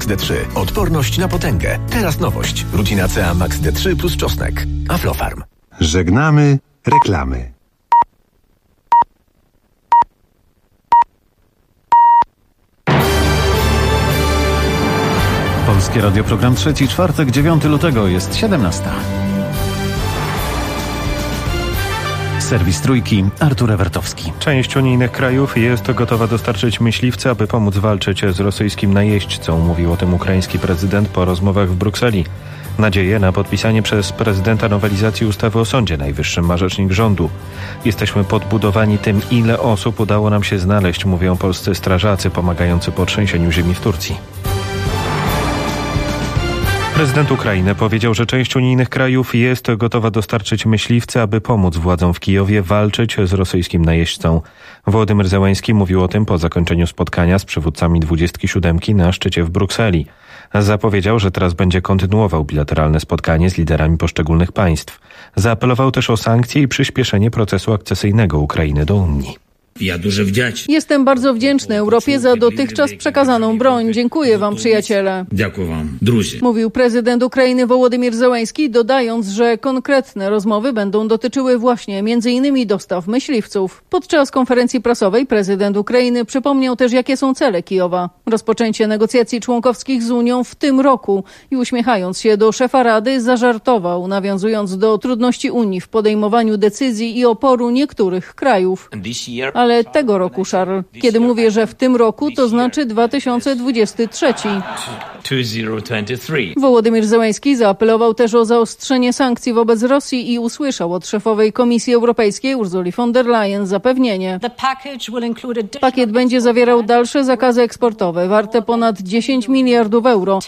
D3. Odporność na potęgę. Teraz nowość. Rutina CA Max D3 plus czosnek. Aflofarm. Żegnamy reklamy. Polskie Radio, program trzeci, czwartek, 9 lutego, jest 17. Serwis Trójki, Artur Ewertowski. Część unijnych krajów jest gotowa dostarczyć myśliwce, aby pomóc walczyć z rosyjskim najeźdźcą. Mówił o tym ukraiński prezydent po rozmowach w Brukseli. Nadzieję na podpisanie przez prezydenta nowelizacji ustawy o Sądzie Najwyższym ma rzecznik rządu. Jesteśmy podbudowani tym, ile osób udało nam się znaleźć, mówią polscy strażacy pomagający po trzęsieniu ziemi w Turcji. Prezydent Ukrainy powiedział, że część unijnych krajów jest gotowa dostarczyć myśliwce, aby pomóc władzom w Kijowie walczyć z rosyjskim najeźdźcą. Wołodymyr Zełenski mówił o tym po zakończeniu spotkania z przywódcami 27 na szczycie w Brukseli. Zapowiedział, że teraz będzie kontynuował bilateralne spotkanie z liderami poszczególnych państw. Zaapelował też o sankcje i przyspieszenie procesu akcesyjnego Ukrainy do Unii. Jestem bardzo wdzięczny Europie za dotychczas przekazaną broń. Dziękuję wam, przyjaciele. Mówił prezydent Ukrainy Wołodymyr Zełenski, dodając, że konkretne rozmowy będą dotyczyły właśnie m.in. dostaw myśliwców. Podczas konferencji prasowej prezydent Ukrainy przypomniał też, jakie są cele Kijowa. Rozpoczęcie negocjacji członkowskich z Unią w tym roku i uśmiechając się do szefa Rady zażartował, nawiązując do trudności Unii w podejmowaniu decyzji i oporu niektórych krajów. Ale tego roku, Charles. Kiedy mówię, że w tym roku, to znaczy 2023. Wołodymyr Zełenski zaapelował też o zaostrzenie sankcji wobec Rosji i usłyszał od szefowej Komisji Europejskiej Ursuli von der Leyen zapewnienie. Pakiet będzie zawierał dalsze zakazy eksportowe warte ponad 10 miliardów euro.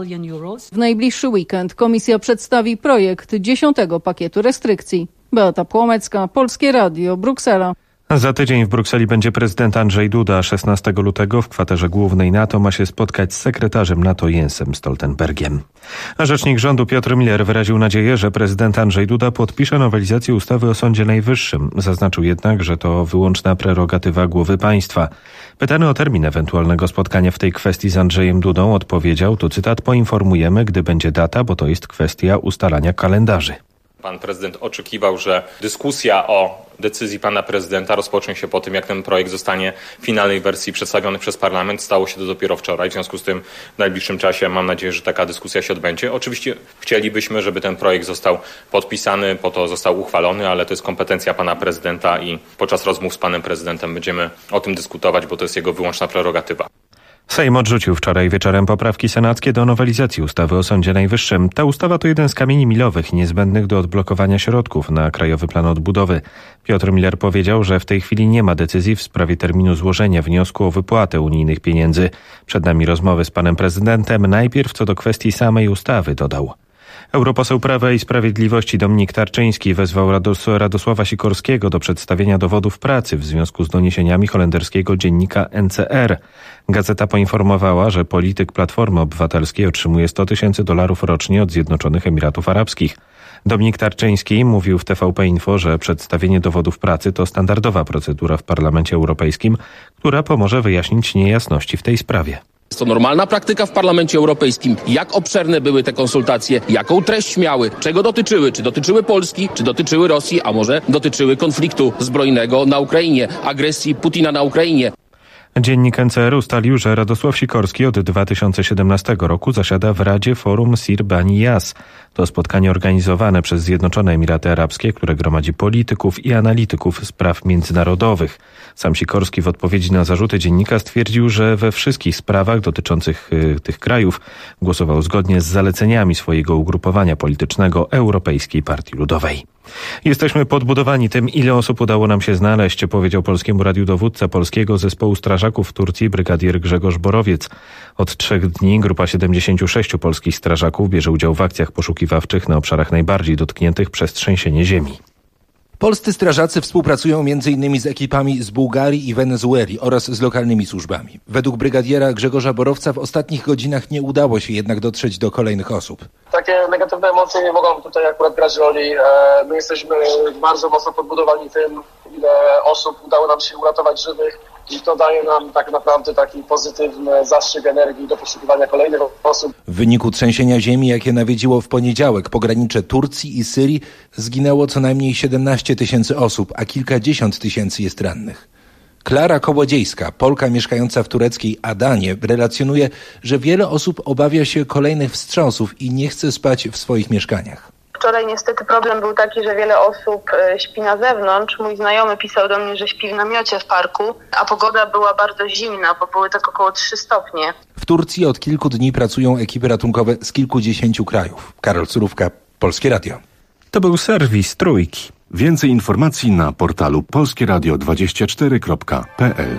W najbliższy weekend Komisja przedstawi projekt 10. pakietu restrykcji. Beata Płomecka, Polskie Radio, Bruksela. Za tydzień w Brukseli będzie prezydent Andrzej Duda. 16 lutego w kwaterze głównej NATO ma się spotkać z sekretarzem NATO Jensem Stoltenbergiem. A rzecznik rządu Piotr Müller wyraził nadzieję, że prezydent Andrzej Duda podpisze nowelizację ustawy o Sądzie Najwyższym. Zaznaczył jednak, że to wyłączna prerogatywa głowy państwa. Pytany o termin ewentualnego spotkania w tej kwestii z Andrzejem Dudą odpowiedział, tu cytat, poinformujemy, gdy będzie data, bo to jest kwestia ustalania kalendarzy. Pan prezydent oczekiwał, że dyskusja o decyzji pana prezydenta rozpocznie się po tym, jak ten projekt zostanie w finalnej wersji przedstawiony przez parlament. Stało się to dopiero wczoraj. W związku z tym w najbliższym czasie mam nadzieję, że taka dyskusja się odbędzie. Oczywiście chcielibyśmy, żeby ten projekt został podpisany, po to został uchwalony, ale to jest kompetencja pana prezydenta i podczas rozmów z panem prezydentem będziemy o tym dyskutować, bo to jest jego wyłączna prerogatywa. Sejm odrzucił wczoraj wieczorem poprawki senackie do nowelizacji ustawy o Sądzie Najwyższym. Ta ustawa to jeden z kamieni milowych niezbędnych do odblokowania środków na Krajowy Plan Odbudowy. Piotr Müller powiedział, że w tej chwili nie ma decyzji w sprawie terminu złożenia wniosku o wypłatę unijnych pieniędzy. Przed nami rozmowy z panem prezydentem. Najpierw co do kwestii samej ustawy, dodał. Europoseł Prawa i Sprawiedliwości Dominik Tarczyński wezwał Radosława Sikorskiego do przedstawienia dowodów pracy w związku z doniesieniami holenderskiego dziennika NCR. Gazeta poinformowała, że polityk Platformy Obywatelskiej otrzymuje $100,000 rocznie od Zjednoczonych Emiratów Arabskich. Dominik Tarczyński mówił w TVP Info, że przedstawienie dowodów pracy to standardowa procedura w Parlamencie Europejskim, która pomoże wyjaśnić niejasności w tej sprawie. Jest to normalna praktyka w Parlamencie Europejskim. Jak obszerne były te konsultacje, jaką treść miały, czego dotyczyły, czy dotyczyły Polski, czy dotyczyły Rosji, a może dotyczyły konfliktu zbrojnego na Ukrainie, agresji Putina na Ukrainie. Dziennik NCR ustalił, że Radosław Sikorski od 2017 roku zasiada w Radzie Forum Sir Bani Yas. To spotkanie organizowane przez Zjednoczone Emiraty Arabskie, które gromadzi polityków i analityków spraw międzynarodowych. Sam Sikorski w odpowiedzi na zarzuty dziennika stwierdził, że we wszystkich sprawach dotyczących tych krajów głosował zgodnie z zaleceniami swojego ugrupowania politycznego Europejskiej Partii Ludowej. Jesteśmy podbudowani tym, ile osób udało nam się znaleźć, powiedział Polskiemu Radiu dowódca polskiego zespołu strażaków w Turcji brygadier Grzegorz Borowiec. Od 3 dni grupa 76 polskich strażaków bierze udział w akcjach poszukiwawczych na obszarach najbardziej dotkniętych przez trzęsienie ziemi. Polscy strażacy współpracują m.in. z ekipami z Bułgarii i Wenezueli oraz z lokalnymi służbami. Według brygadiera Grzegorza Borowca w ostatnich godzinach nie udało się jednak dotrzeć do kolejnych osób. Takie negatywne emocje nie mogą tutaj akurat grać roli. My jesteśmy bardzo mocno podbudowani tym, ile osób udało nam się uratować żywych i to daje nam tak naprawdę taki pozytywny zastrzyk energii do poszukiwania kolejnych osób. W wyniku trzęsienia ziemi, jakie nawiedziło w poniedziałek pogranicze Turcji i Syrii, zginęło co najmniej 17 000 osób, a kilkadziesiąt tysięcy jest rannych. Klara Kołodziejska, Polka mieszkająca w tureckiej Adanie, relacjonuje, że wiele osób obawia się kolejnych wstrząsów i nie chce spać w swoich mieszkaniach. Wczoraj niestety problem był taki, że wiele osób śpi na zewnątrz. Mój znajomy pisał do mnie, że śpi w namiocie w parku, a pogoda była bardzo zimna, bo były tak około 3 stopnie. W Turcji od kilku dni pracują ekipy ratunkowe z kilkudziesięciu krajów. Karol Surówka, Polskie Radio. To był serwis Trójki. Więcej informacji na portalu polskieradio24.pl.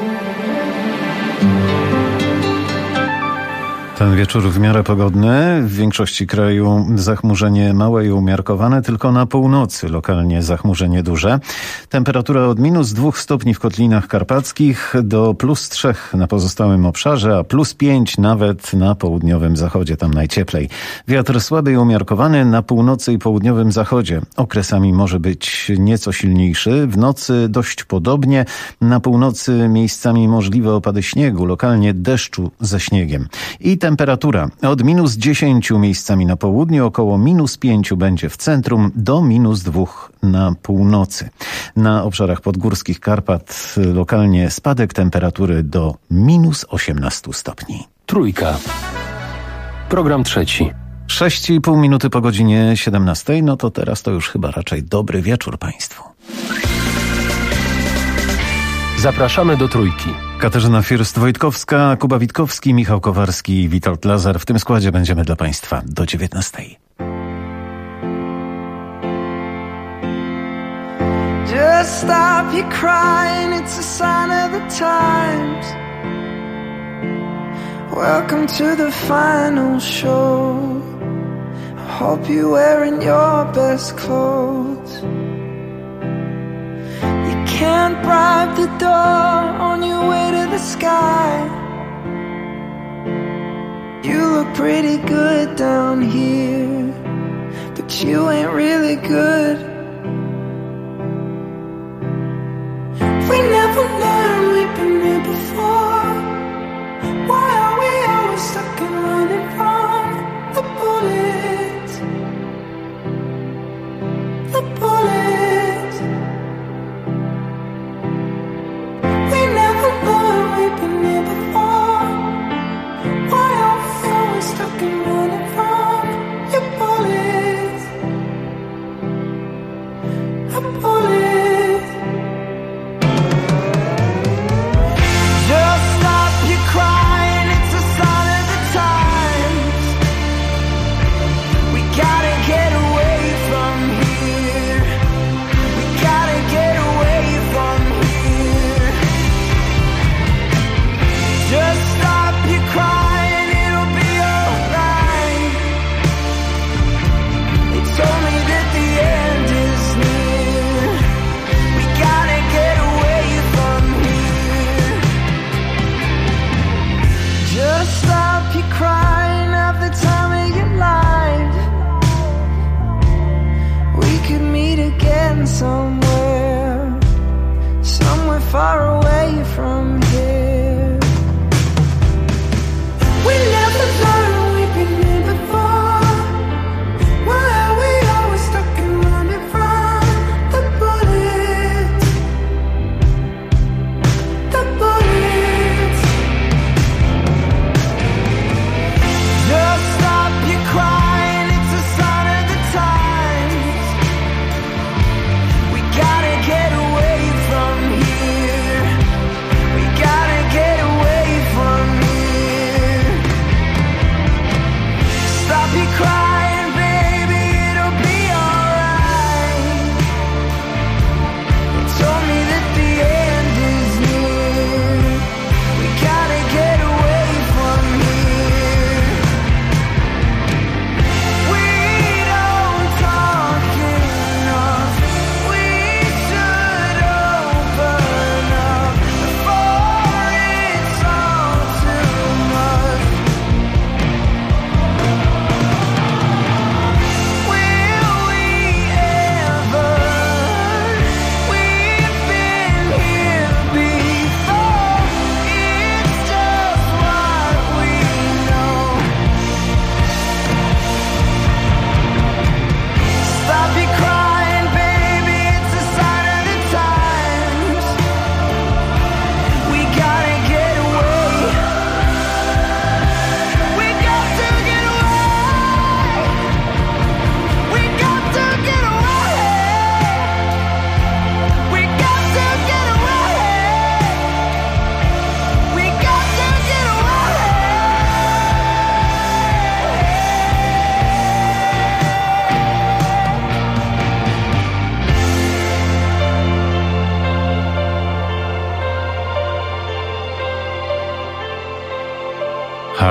Ten wieczór w miarę pogodny. W większości kraju zachmurzenie małe i umiarkowane, tylko na północy lokalnie zachmurzenie duże. Temperatura od -2 stopni w Kotlinach Karpackich do +3 na pozostałym obszarze, a +5 nawet na południowym zachodzie, tam najcieplej. Wiatr słaby i umiarkowany na północy i południowym zachodzie. Okresami może być nieco silniejszy, w nocy dość podobnie. Na północy miejscami możliwe opady śniegu, lokalnie deszczu ze śniegiem. I temperatura od -10 miejscami na południu, około -5 będzie w centrum, do -2 na północy. Na obszarach podgórskich Karpat lokalnie spadek temperatury do -18 stopni. Trójka. Program trzeci. 6,5 minuty po godzinie 17. No to teraz to już chyba raczej dobry wieczór państwu. Zapraszamy do Trójki. Katarzyna First-Wojtkowska, Kuba Witkowski, Michał Kowarski i Witold Lazar. W tym składzie będziemy dla państwa do 19. Just stop your crying, it's a sign of the times. Welcome to the final show. I hope you're wearing your best clothes. You can't bribe the door on your way to the sky. You look pretty good down here, but you ain't really good. We never learned, we've been here before. Why are we always stuck and running from the bullets? The bullets. We never learned, we've been here before. Why are we always stuck and running from your bullets? The bullets.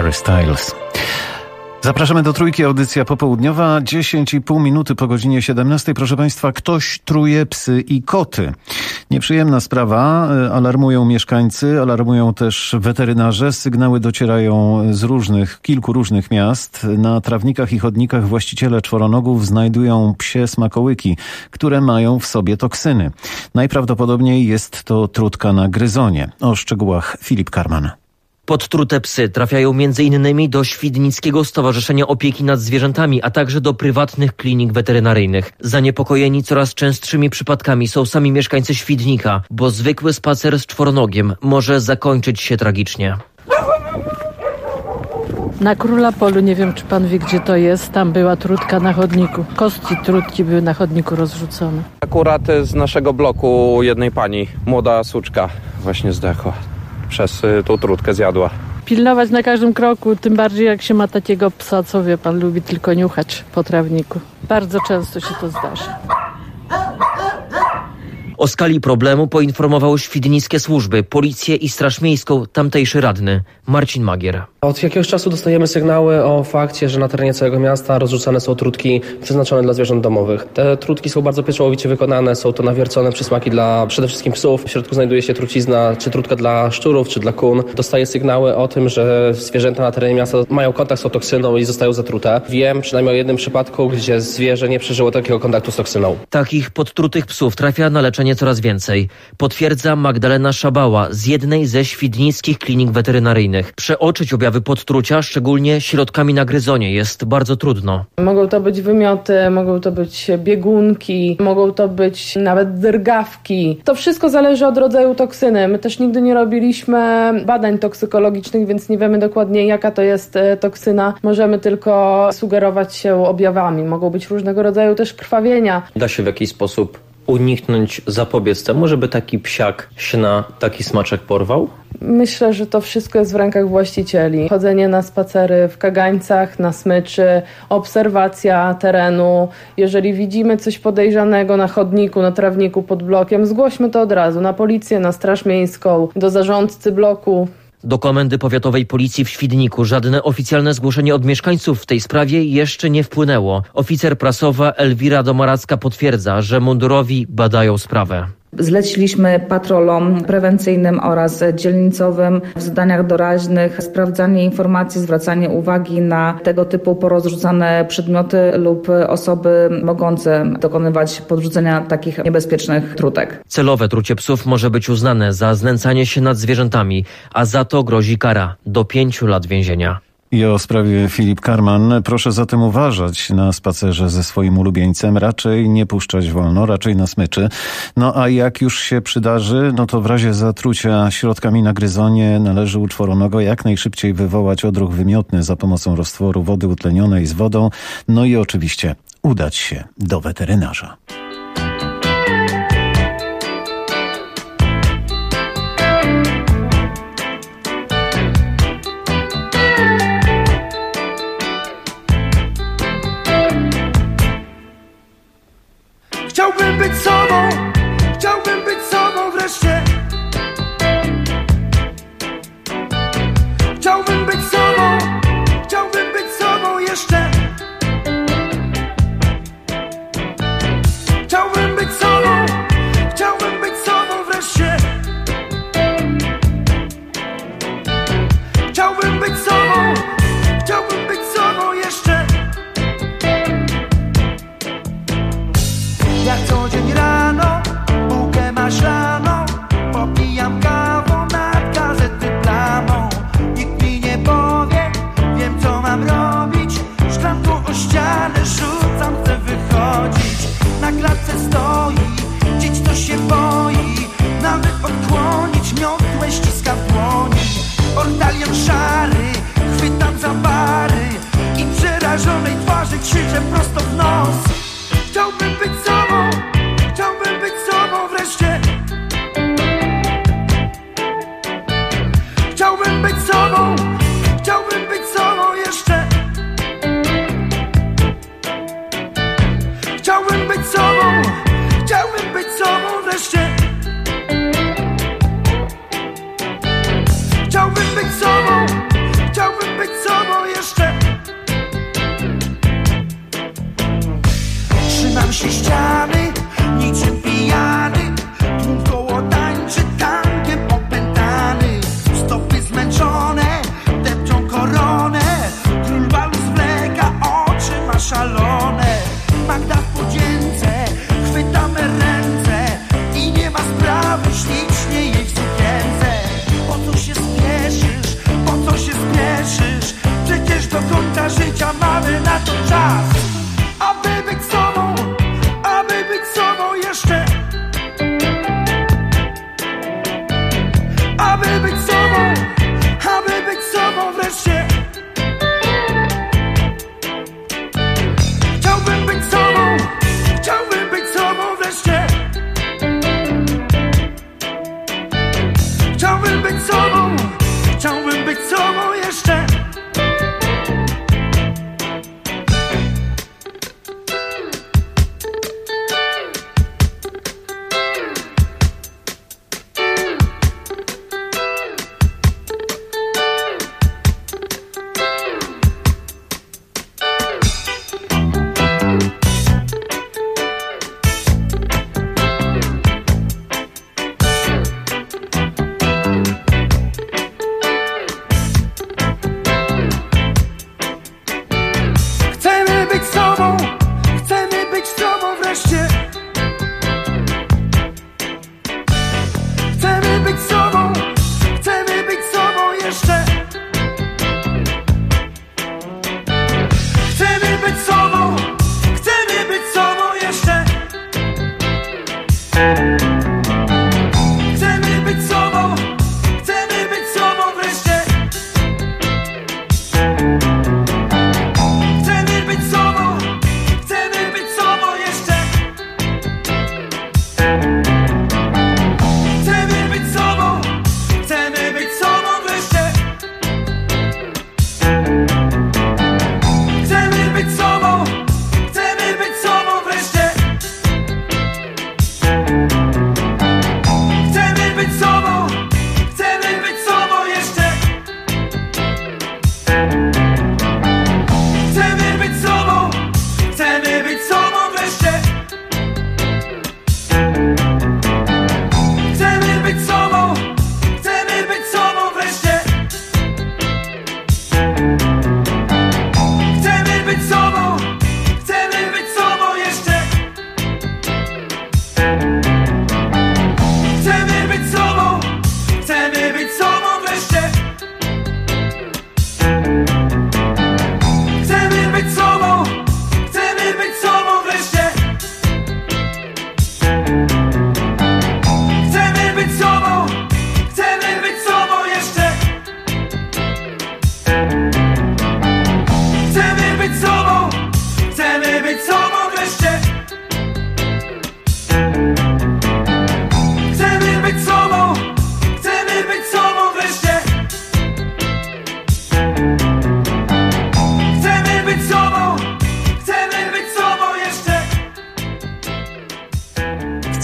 Harry Styles. Zapraszamy do Trójki, audycja popołudniowa, 10,5 minuty po godzinie 17. Proszę Państwa, ktoś truje psy i koty. Nieprzyjemna sprawa, alarmują mieszkańcy, alarmują też weterynarze. Sygnały docierają z kilku różnych miast. Na trawnikach i chodnikach właściciele czworonogów znajdują psie smakołyki, które mają w sobie toksyny. Najprawdopodobniej jest to trutka na gryzonie. O szczegółach Filip Karman. Podtrute psy trafiają m.in. do Świdnickiego Stowarzyszenia Opieki nad Zwierzętami, a także do prywatnych klinik weterynaryjnych. Zaniepokojeni coraz częstszymi przypadkami są sami mieszkańcy Świdnika, bo zwykły spacer z czworonogiem może zakończyć się tragicznie. Na Króla Polu, nie wiem czy pan wie gdzie to jest, tam była trutka na chodniku. Kostki trutki były na chodniku rozrzucone. Akurat z naszego bloku jednej pani, młoda suczka właśnie zdechła. Przez tą trutkę zjadła. Pilnować na każdym kroku, tym bardziej jak się ma takiego psa, co wie pan, lubi tylko niuchać po trawniku. Bardzo często się to zdarza. O skali problemu poinformowały świdnickie służby, policję i Straż Miejską, tamtejszy radny Marcin Magier. Od jakiegoś czasu dostajemy sygnały o fakcie, że na terenie całego miasta rozrzucane są trutki przeznaczone dla zwierząt domowych. Te trutki są bardzo pieczołowicie wykonane, są to nawiercone przysmaki dla przede wszystkim psów. W środku znajduje się trucizna, czy trutka dla szczurów, czy dla kun. Dostaję sygnały o tym, że zwierzęta na terenie miasta mają kontakt z tą toksyną i zostają zatrute. Wiem przynajmniej o jednym przypadku, gdzie zwierzę nie przeżyło takiego kontaktu z toksyną. Takich podtrutych psów trafia na leczenie coraz więcej. Potwierdza Magdalena Szabała z jednej ze świdnickich klinik weterynaryjnych. Przeoczyć objawy podtrucia, szczególnie środkami na gryzonie, jest bardzo trudno. Mogą to być wymioty, mogą to być biegunki, mogą to być nawet drgawki. To wszystko zależy od rodzaju toksyny. My też nigdy nie robiliśmy badań toksykologicznych, więc nie wiemy dokładnie jaka to jest toksyna. Możemy tylko sugerować się objawami. Mogą być różnego rodzaju też krwawienia. Da się w jakiś sposób uniknąć, zapobiec temu, żeby taki psiak się na taki smaczek porwał? Myślę, że to wszystko jest w rękach właścicieli. Chodzenie na spacery w kagańcach, na smyczy, obserwacja terenu. Jeżeli widzimy coś podejrzanego na chodniku, na trawniku pod blokiem, zgłośmy to od razu na policję, na Straż Miejską, do zarządcy bloku. Do Komendy Powiatowej Policji w Świdniku żadne oficjalne zgłoszenie od mieszkańców w tej sprawie jeszcze nie wpłynęło. Oficer prasowa Elwira Domaracka potwierdza, że mundurowi badają sprawę. Zleciliśmy patrolom prewencyjnym oraz dzielnicowym w zadaniach doraźnych sprawdzanie informacji, zwracanie uwagi na tego typu porozrzucane przedmioty lub osoby mogące dokonywać podrzucenia takich niebezpiecznych trutek. Celowe trucie psów może być uznane za znęcanie się nad zwierzętami, a za to grozi kara do 5 lat więzienia. I o sprawie Filip Karman. Proszę zatem uważać na spacerze ze swoim ulubieńcem. Raczej nie puszczać wolno, raczej na smyczy. No a jak już się przydarzy, no to w razie zatrucia środkami na gryzonie należy u czworonoga jak najszybciej wywołać odruch wymiotny za pomocą roztworu wody utlenionej z wodą. No i oczywiście udać się do weterynarza. Chciałbym być sobą wreszcie. Chciałbym być sobą jeszcze.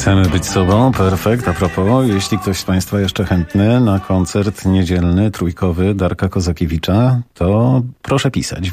Chcemy być sobą, perfekt. A propos, jeśli ktoś z Państwa jeszcze chętny na koncert niedzielny, trójkowy Darka Kozakiewicza, to proszę pisać.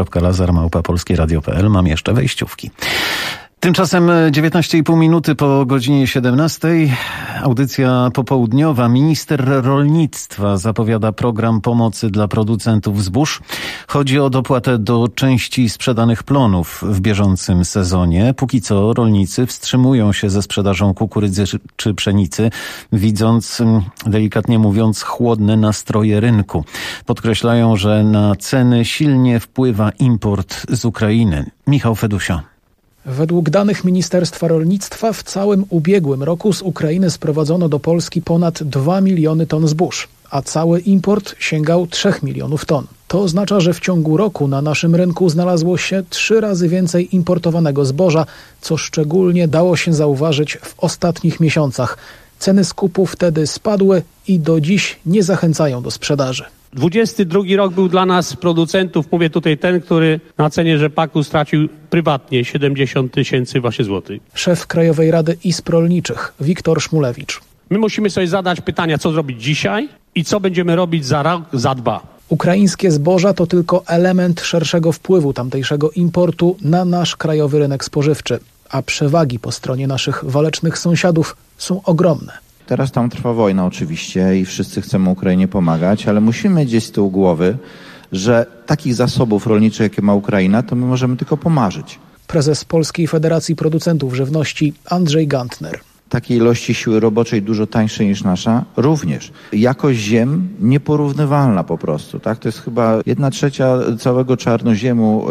witold.lazar@polskieradio.pl. Mam jeszcze wejściówki. Tymczasem 19,5 minuty po godzinie 17. Audycja popołudniowa. Minister rolnictwa zapowiada program pomocy dla producentów zbóż. Chodzi o dopłatę do części sprzedanych plonów w bieżącym sezonie. Póki co rolnicy wstrzymują się ze sprzedażą kukurydzy czy pszenicy, widząc, delikatnie mówiąc, chłodne nastroje rynku. Podkreślają, że na ceny silnie wpływa import z Ukrainy. Michał Fedusio. Według danych Ministerstwa Rolnictwa w całym ubiegłym roku z Ukrainy sprowadzono do Polski ponad 2 miliony ton zbóż, a cały import sięgał 3 milionów ton. To oznacza, że w ciągu roku na naszym rynku znalazło się 3 razy więcej importowanego zboża, co szczególnie dało się zauważyć w ostatnich miesiącach. Ceny skupu wtedy spadły i do dziś nie zachęcają do sprzedaży. 22 rok był dla nas producentów, mówię tutaj ten, który na cenie rzepaku stracił prywatnie 70 000 właśnie złotych. Szef Krajowej Rady Izb Rolniczych Wiktor Szmulewicz. My musimy sobie zadać pytania, co zrobić dzisiaj i co będziemy robić za rok, za 2. Ukraińskie zboża to tylko element szerszego wpływu tamtejszego importu na nasz krajowy rynek spożywczy, a przewagi po stronie naszych walecznych sąsiadów są ogromne. Teraz tam trwa wojna oczywiście i wszyscy chcemy Ukrainie pomagać, ale musimy gdzieś z tyłu głowy, że takich zasobów rolniczych, jakie ma Ukraina, to my możemy tylko pomarzyć. Prezes Polskiej Federacji Producentów Żywności Andrzej Gantner. Takiej ilości siły roboczej dużo tańszej niż nasza również. Jakość ziem nieporównywalna po prostu, tak? To jest chyba 1/3 całego czarnoziemu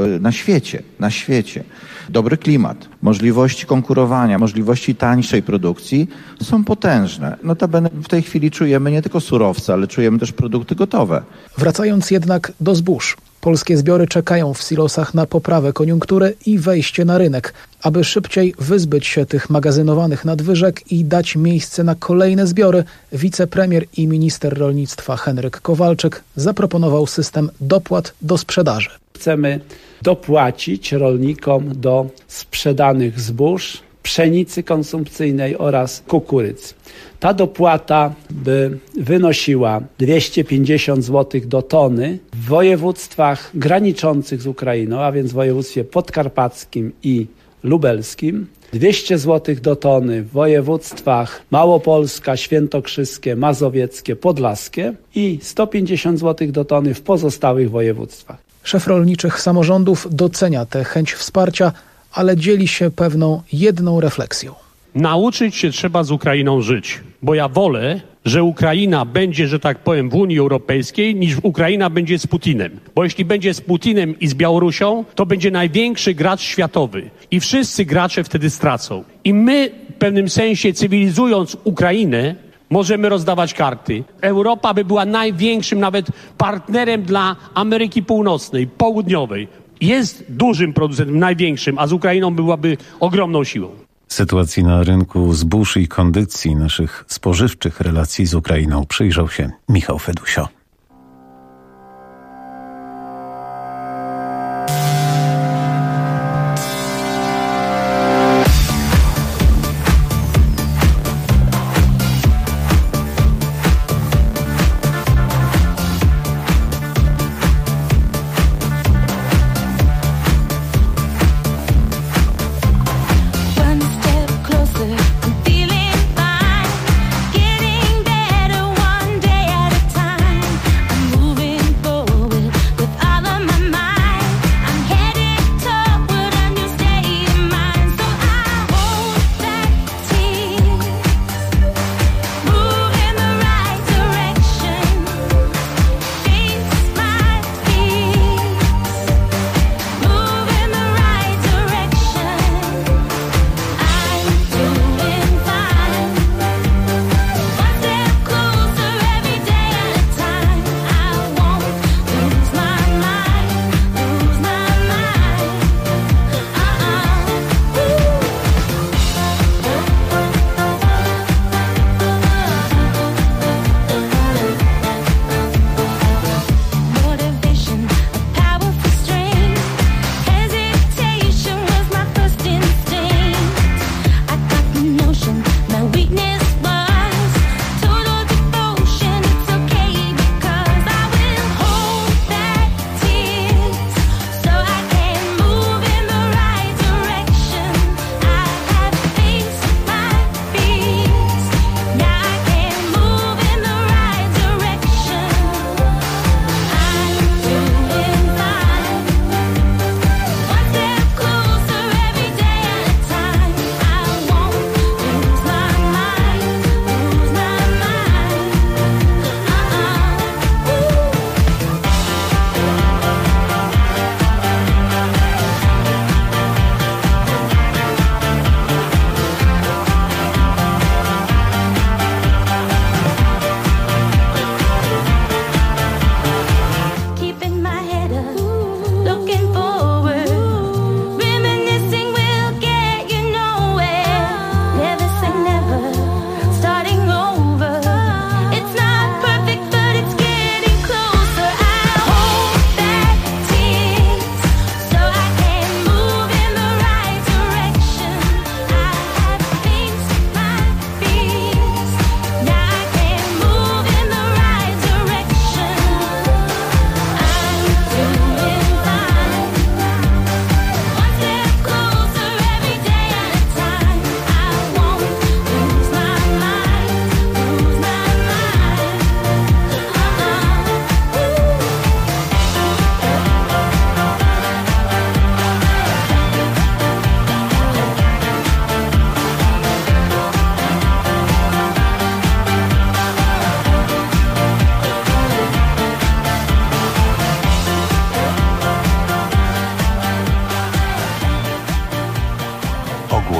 na świecie. Dobry klimat, możliwości konkurowania, możliwości tańszej produkcji są potężne. Notabene w tej chwili czujemy nie tylko surowce, ale czujemy też produkty gotowe. Wracając jednak do zbóż. Polskie zbiory czekają w silosach na poprawę koniunktury i wejście na rynek, aby szybciej wyzbyć się tych magazynowanych nadwyżek i dać miejsce na kolejne zbiory. Wicepremier i minister rolnictwa Henryk Kowalczyk zaproponował system dopłat do sprzedaży. Chcemy dopłacić rolnikom do sprzedanych zbóż, pszenicy konsumpcyjnej oraz kukurydzy. Ta dopłata by wynosiła 250 zł do tony w województwach graniczących z Ukrainą, a więc w województwie podkarpackim i lubelskim, 200 zł do tony w województwach Małopolska, Świętokrzyskie, Mazowieckie, Podlaskie i 150 zł do tony w pozostałych województwach. Szef rolniczych samorządów docenia tę chęć wsparcia, ale dzieli się pewną jedną refleksją. Nauczyć się trzeba z Ukrainą żyć, bo ja wolę, że Ukraina będzie, że tak powiem, w Unii Europejskiej, niż Ukraina będzie z Putinem. Bo jeśli będzie z Putinem i z Białorusią, to będzie największy gracz światowy i wszyscy gracze wtedy stracą. I my w pewnym sensie, cywilizując Ukrainę, możemy rozdawać karty. Europa by była największym nawet partnerem dla Ameryki Północnej, Południowej. Jest dużym producentem, największym, a z Ukrainą byłaby ogromną siłą. Sytuacji na rynku zbóż i kondycji naszych spożywczych relacji z Ukrainą przyjrzał się Michał Fedusio. Time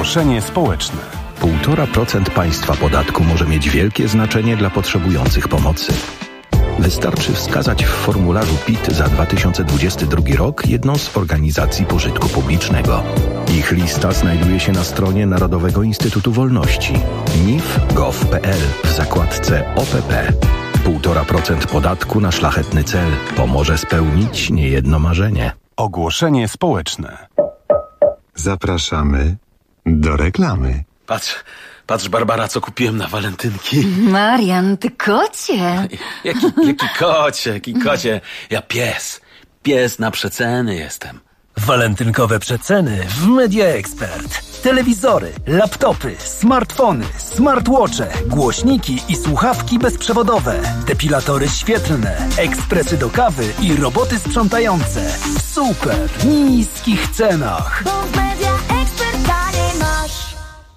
Ogłoszenie społeczne. 1,5% państwa podatku może mieć wielkie znaczenie dla potrzebujących pomocy. Wystarczy wskazać w formularzu PIT za 2022 rok jedną z organizacji pożytku publicznego. Ich lista znajduje się na stronie Narodowego Instytutu Wolności nif.gov.pl w zakładce OPP. 1,5% podatku na szlachetny cel pomoże spełnić niejedno marzenie. Ogłoszenie społeczne. Zapraszamy do reklamy. Patrz, Barbara, co kupiłem na walentynki. Marian, ty kocie. Jaki kocie? Ja pies na przeceny jestem. Walentynkowe przeceny w Media Expert. Telewizory, laptopy, smartfony, smartwatche, głośniki i słuchawki bezprzewodowe, depilatory świetlne, ekspresy do kawy i roboty sprzątające w super niskich cenach. Bo w Media Expert taniej masz.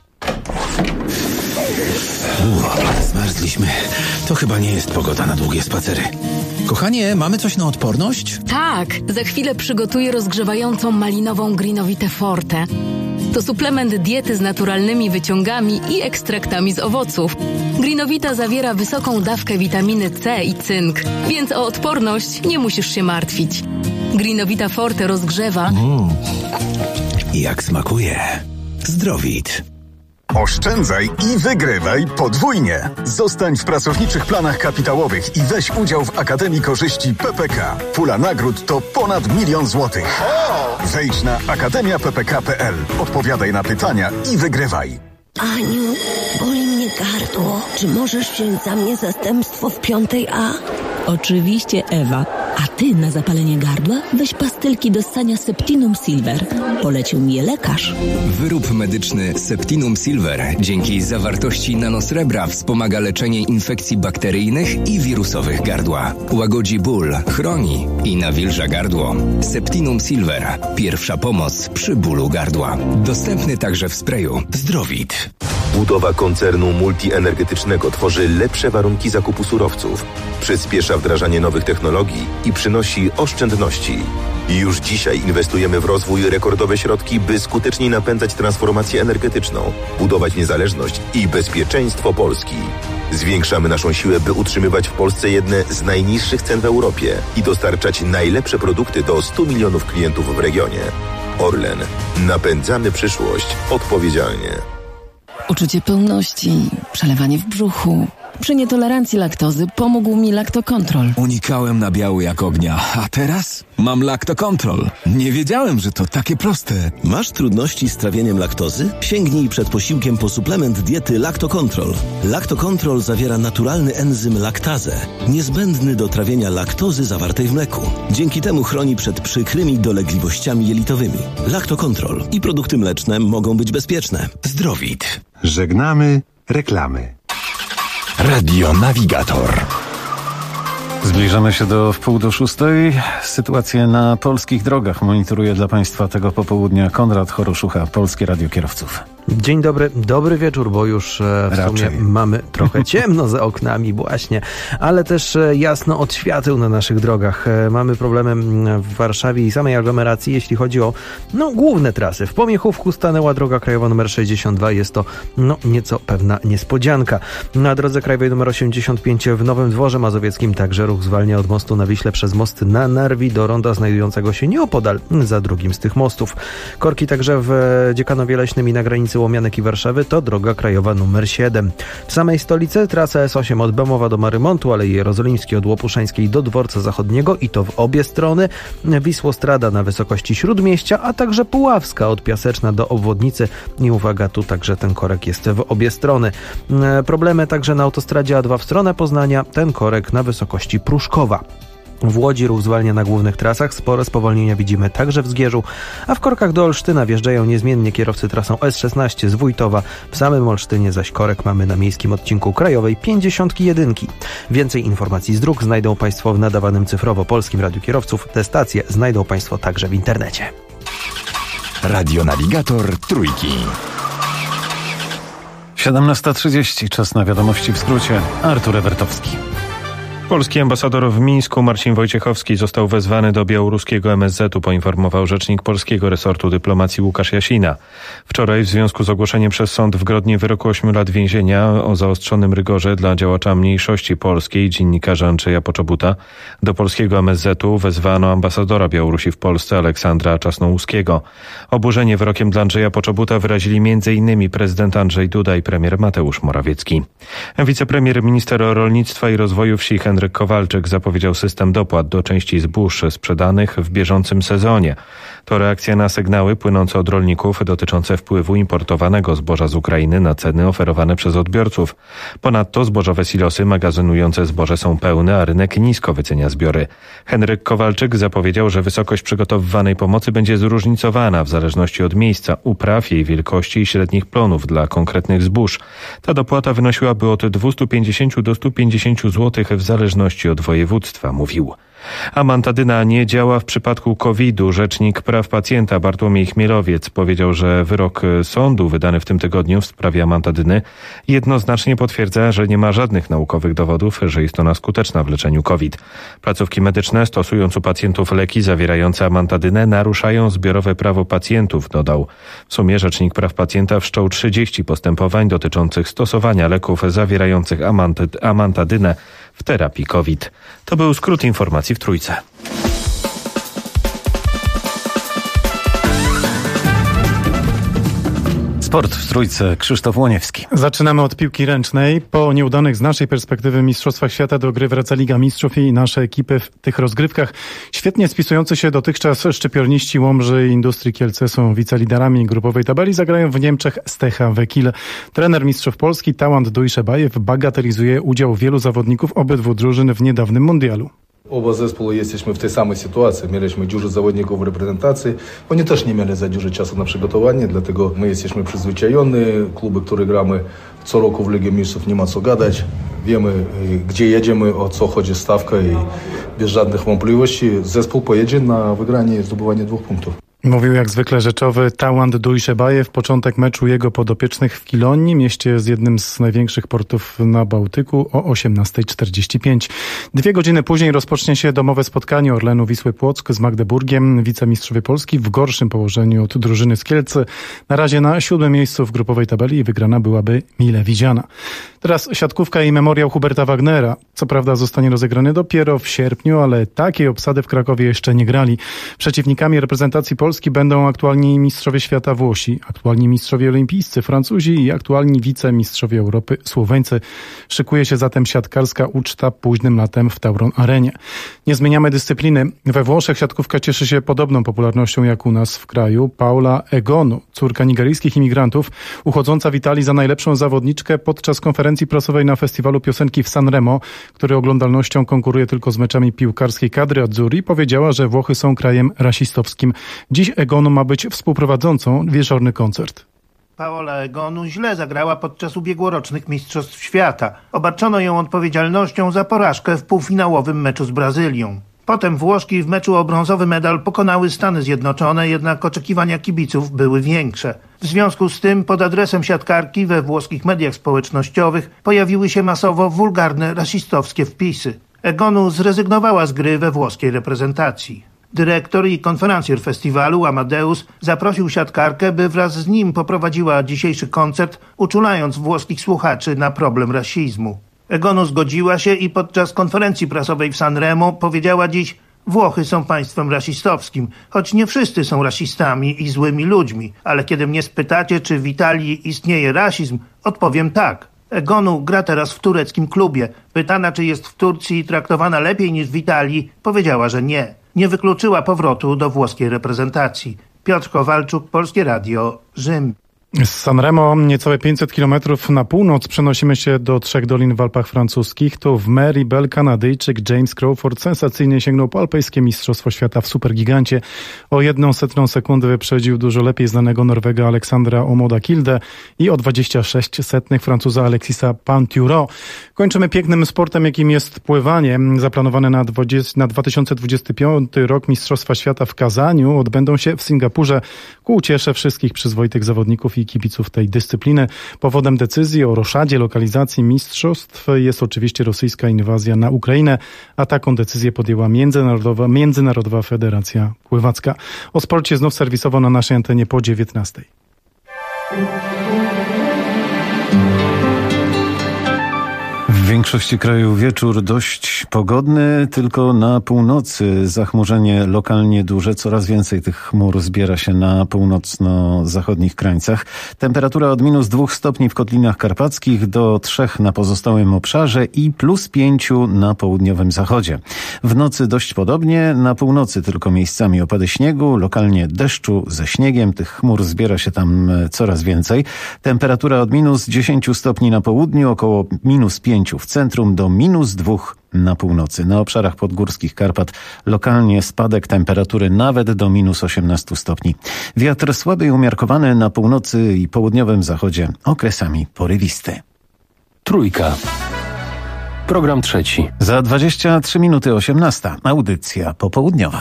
Zmarzliśmy. To chyba nie jest pogoda na długie spacery. Kochanie, mamy coś na odporność? Tak, za chwilę przygotuję rozgrzewającą malinową Greenowitę Forte. To suplement diety z naturalnymi wyciągami i ekstraktami z owoców. Greenowita zawiera wysoką dawkę witaminy C i cynk, więc o odporność nie musisz się martwić. Greenowita Forte rozgrzewa. Jak smakuje. Zdrowit. Oszczędzaj i wygrywaj podwójnie. Zostań w pracowniczych planach kapitałowych i weź udział w Akademii Korzyści PPK. Pula nagród to ponad 1 000 000 złotych. Wejdź na akademiappk.pl. Odpowiadaj na pytania i wygrywaj. Aniu, boli mnie gardło. Czy możesz wziąć za mnie zastępstwo w 5A? Oczywiście, Ewa. A ty na zapalenie gardła weź pastylki do ssania Septinum Silver. Polecił mi je lekarz. Wyrób medyczny Septinum Silver dzięki zawartości nanosrebra wspomaga leczenie infekcji bakteryjnych i wirusowych gardła. Łagodzi ból, chroni i nawilża gardło. Septinum Silver. Pierwsza pomoc przy bólu gardła. Dostępny także w sprayu. Zdrowit. Budowa koncernu multienergetycznego tworzy lepsze warunki zakupu surowców, przyspiesza wdrażanie nowych technologii i przynosi oszczędności. Już dzisiaj inwestujemy w rozwój rekordowe środki, by skuteczniej napędzać transformację energetyczną, budować niezależność i bezpieczeństwo Polski. Zwiększamy naszą siłę, by utrzymywać w Polsce jedne z najniższych cen w Europie i dostarczać najlepsze produkty do 100 milionów klientów w regionie. Orlen. Napędzamy przyszłość odpowiedzialnie. Uczucie pełności, przelewanie w brzuchu. Przy nietolerancji laktozy pomógł mi Lactocontrol. Unikałem nabiału jak ognia, a teraz mam Lactocontrol. Nie wiedziałem, że to takie proste. Masz trudności z trawieniem laktozy? Sięgnij przed posiłkiem po suplement diety Lactocontrol. Lactocontrol zawiera naturalny enzym laktazę, niezbędny do trawienia laktozy zawartej w mleku. Dzięki temu chroni przed przykrymi dolegliwościami jelitowymi. Lactocontrol i produkty mleczne mogą być bezpieczne. Zdrowit. Żegnamy reklamy. Radio Navigator. Zbliżamy się do 5:45. Sytuację na polskich drogach monitoruje dla Państwa tego popołudnia Konrad Choroszucha, Polskie Radio Kierowców. Dzień dobry, dobry wieczór, bo już w sumie mamy trochę ciemno za oknami właśnie, ale też jasno od świateł na naszych drogach. Mamy problemy w Warszawie i samej aglomeracji, jeśli chodzi o główne trasy. W Pomiechówku stanęła droga krajowa nr 62, jest to nieco pewna niespodzianka. Na drodze krajowej nr 85 w Nowym Dworze Mazowieckim także ruch zwalnia od mostu na Wiśle przez most na Narwi do ronda znajdującego się nieopodal za drugim z tych mostów. Korki także w Dziekanowie Leśnym i na granicy Łomianek i Warszawy to droga krajowa nr 7. W samej stolicy trasa S8 od Bemowa do Marymontu, Alei Jerozolimskiej od Łopuszańskiej do Dworca Zachodniego i to w obie strony. Wisłostrada na wysokości Śródmieścia, a także Puławska od Piaseczna do obwodnicy i uwaga, tu także ten korek jest w obie strony. Problemy także na autostradzie A2 w stronę Poznania, ten korek na wysokości Pruszkowa. W Łodzi ruch zwalnia na głównych trasach, spore spowolnienia widzimy także w Zgierzu, a w korkach do Olsztyna wjeżdżają niezmiennie kierowcy trasą S16 z Wójtowa, w samym Olsztynie zaś korek mamy na miejskim odcinku krajowej 51. Więcej informacji z dróg znajdą Państwo w nadawanym cyfrowo Polskim Radiu Kierowców. Te stacje znajdą Państwo także w internecie. Radio Navigator Trójki. 17:30, czas na wiadomości w skrócie. Artur Ewertowski. Polski ambasador w Mińsku Marcin Wojciechowski został wezwany do białoruskiego MSZ-u, poinformował rzecznik polskiego resortu dyplomacji Łukasz Jasina. Wczoraj w związku z ogłoszeniem przez sąd w Grodnie wyroku 8 lat więzienia o zaostrzonym rygorze dla działacza mniejszości polskiej, dziennikarza Andrzeja Poczobuta, do polskiego MSZ-u wezwano ambasadora Białorusi w Polsce Aleksandra Czasnołuskiego. Oburzenie wyrokiem dla Andrzeja Poczobuta wyrazili m.in. prezydent Andrzej Duda i premier Mateusz Morawiecki. Wicepremier, minister rolnictwa i rozwoju wsi Henryk Kowalczyk zapowiedział system dopłat do części zbóż sprzedanych w bieżącym sezonie. To reakcja na sygnały płynące od rolników dotyczące wpływu importowanego zboża z Ukrainy na ceny oferowane przez odbiorców. Ponadto zbożowe silosy magazynujące zboże są pełne, a rynek nisko wycenia zbiory. Henryk Kowalczyk zapowiedział, że wysokość przygotowywanej pomocy będzie zróżnicowana w zależności od miejsca, upraw, jej wielkości i średnich plonów dla konkretnych zbóż. Ta dopłata wynosiłaby od 250 do 150 zł w zależności od województwa, mówił. Amantadyna nie działa w przypadku COVID-u. Rzecznik praw pacjenta Bartłomiej Chmielowiec powiedział, że wyrok sądu wydany w tym tygodniu w sprawie amantadyny jednoznacznie potwierdza, że nie ma żadnych naukowych dowodów, że jest ona skuteczna w leczeniu COVID. Placówki medyczne, stosując u pacjentów leki zawierające amantadynę, naruszają zbiorowe prawo pacjentów, dodał. W sumie rzecznik praw pacjenta wszczął 30 postępowań dotyczących stosowania leków zawierających amantadynę w terapii COVID. To był skrót informacji w Trójce. Sport w Trójce, Krzysztof Łoniewski. Zaczynamy od piłki ręcznej. Po nieudanych z naszej perspektywy Mistrzostwach Świata do gry wraca Liga Mistrzów i nasze ekipy w tych rozgrywkach. Świetnie spisujący się dotychczas szczypiorniści Łomży i Industrii Kielce są wiceliderami grupowej tabeli. Zagrają w Niemczech Stecha Wekil. Trener mistrzów Polski Tałant Dujszebajew bagatelizuje udział wielu zawodników obydwu drużyn w niedawnym mundialu. Oba zespoły jesteśmy w tej samej sytuacji. Mieliśmy dużo zawodników w reprezentacji. Oni też nie mieli za dużo czasu na przygotowanie, dlatego my jesteśmy przyzwyczajeni. Kluby, które gramy co roku w Lidze Mistrzów, nie ma co gadać. Wiemy, gdzie jedziemy, o co chodzi stawka i bez żadnych wątpliwości zespół pojedzie na wygranie i zdobywanie 2 punktów. Mówił jak zwykle rzeczowy Tałant Dujszebajew. Początek meczu jego podopiecznych w Kilonii, mieście z jednym z największych portów na Bałtyku, o 18:45. 2 godziny później rozpocznie się domowe spotkanie Orlenu Wisły Płock z Magdeburgiem. Wicemistrzowie Polski w gorszym położeniu od drużyny z Kielc. Na razie na 7. miejscu w grupowej tabeli i wygrana byłaby mile widziana. Teraz siatkówka i memoriał Huberta Wagnera. Co prawda zostanie rozegrany dopiero w sierpniu, ale takiej obsady w Krakowie jeszcze nie grali. Przeciwnikami reprezentacji Polski będą aktualni mistrzowie świata Włosi, aktualni mistrzowie olimpijscy Francuzi i aktualni wicemistrzowie Europy Słoweńcy. Szykuje się zatem siatkarska uczta późnym latem w Tauron Arenie. Nie zmieniamy dyscypliny. We Włoszech siatkówka cieszy się podobną popularnością jak u nas w kraju. Paola Egonu, córka nigeryjskich imigrantów, uchodząca w Italii za najlepszą zawodniczkę podczas konferencji prasowej na festiwalu piosenki w Sanremo, który oglądalnością konkuruje tylko z meczami piłkarskiej kadry Azzurri, powiedziała, że Włochy są krajem rasistowskim. Dziś Egonu ma być współprowadzącą wieczorny koncert. Paola Egonu źle zagrała podczas ubiegłorocznych Mistrzostw Świata. Obarczono ją odpowiedzialnością za porażkę w półfinałowym meczu z Brazylią. Potem Włoszki w meczu o brązowy medal pokonały Stany Zjednoczone, jednak oczekiwania kibiców były większe. W związku z tym pod adresem siatkarki we włoskich mediach społecznościowych pojawiły się masowo wulgarne, rasistowskie wpisy. Egonu zrezygnowała z gry we włoskiej reprezentacji. Dyrektor i konferencjer festiwalu Amadeus zaprosił siatkarkę, by wraz z nim poprowadziła dzisiejszy koncert, uczulając włoskich słuchaczy na problem rasizmu. Egonu zgodziła się i podczas konferencji prasowej w Sanremo powiedziała dziś: Włochy są państwem rasistowskim, choć nie wszyscy są rasistami i złymi ludźmi, ale kiedy mnie spytacie, czy w Italii istnieje rasizm, odpowiem tak. Egonu gra teraz w tureckim klubie. Pytana, czy jest w Turcji traktowana lepiej niż w Italii, powiedziała, że nie. Nie wykluczyła powrotu do włoskiej reprezentacji. Piotr Kowalczuk, Polskie Radio, Rzym. Z Sanremo niecałe 500 km na północ przenosimy się do 3 dolin w Alpach francuskich. Tu w Mary Bell Kanadyjczyk James Crawford sensacyjnie sięgnął po alpejskie Mistrzostwo Świata w supergigancie. O 1/100 sekundy wyprzedził dużo lepiej znanego Norwega Aleksandra Omoda-Kilde i o 26 Francuza Alexisa Pinturault. Kończymy pięknym sportem, jakim jest pływanie. Zaplanowane na 2025 rok Mistrzostwa Świata w Kazaniu odbędą się w Singapurze ku uciesze wszystkich przyzwoitych zawodników i i kibiców tej dyscypliny. Powodem decyzji o roszadzie lokalizacji mistrzostw jest oczywiście rosyjska inwazja na Ukrainę, a taką decyzję podjęła Międzynarodowa Federacja Pływacka. O sporcie znów serwisowo na naszej antenie po 19:00. W większości kraju wieczór dość pogodny, tylko na północy zachmurzenie lokalnie duże. Coraz więcej tych chmur zbiera się na północno-zachodnich krańcach. Temperatura od -2 stopni w Kotlinach Karpackich do 3 na pozostałym obszarze i +5 na południowym zachodzie. W nocy dość podobnie, na północy tylko miejscami opady śniegu, lokalnie deszczu ze śniegiem. Tych chmur zbiera się tam coraz więcej. Temperatura od -10 stopni na południu, około -5 w centrum do -2 na północy. Na obszarach podgórskich Karpat lokalnie spadek temperatury nawet do -18 stopni. Wiatr słaby i umiarkowany na północy i południowym zachodzie, okresami porywisty. Trójka. Program trzeci. Za 23 minuty 18. Audycja popołudniowa.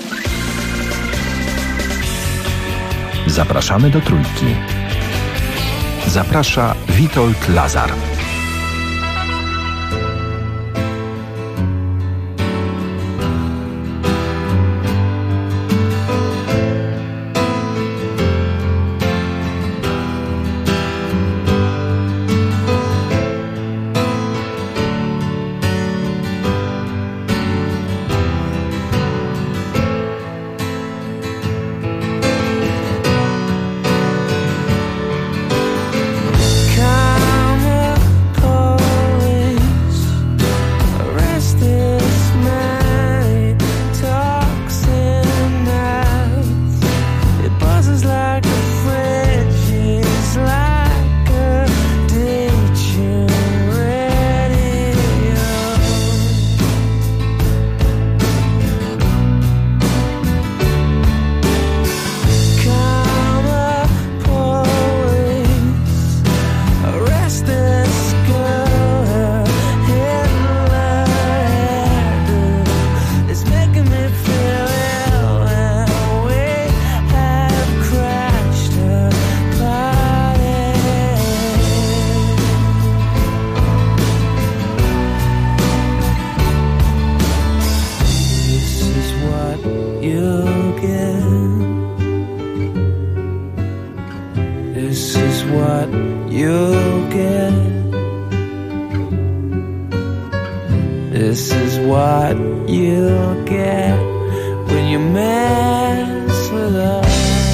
Zapraszamy do Trójki. Zaprasza Witold Lazar. This is what you'll get when you mess with us.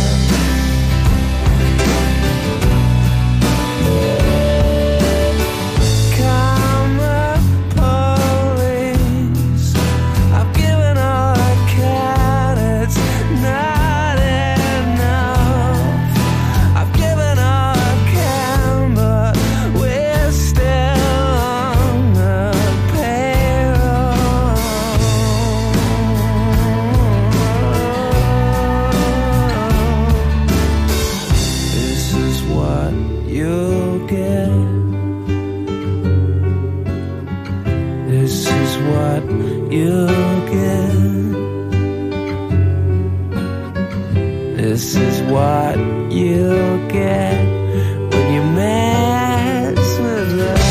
This is what you'll get when you mess with us.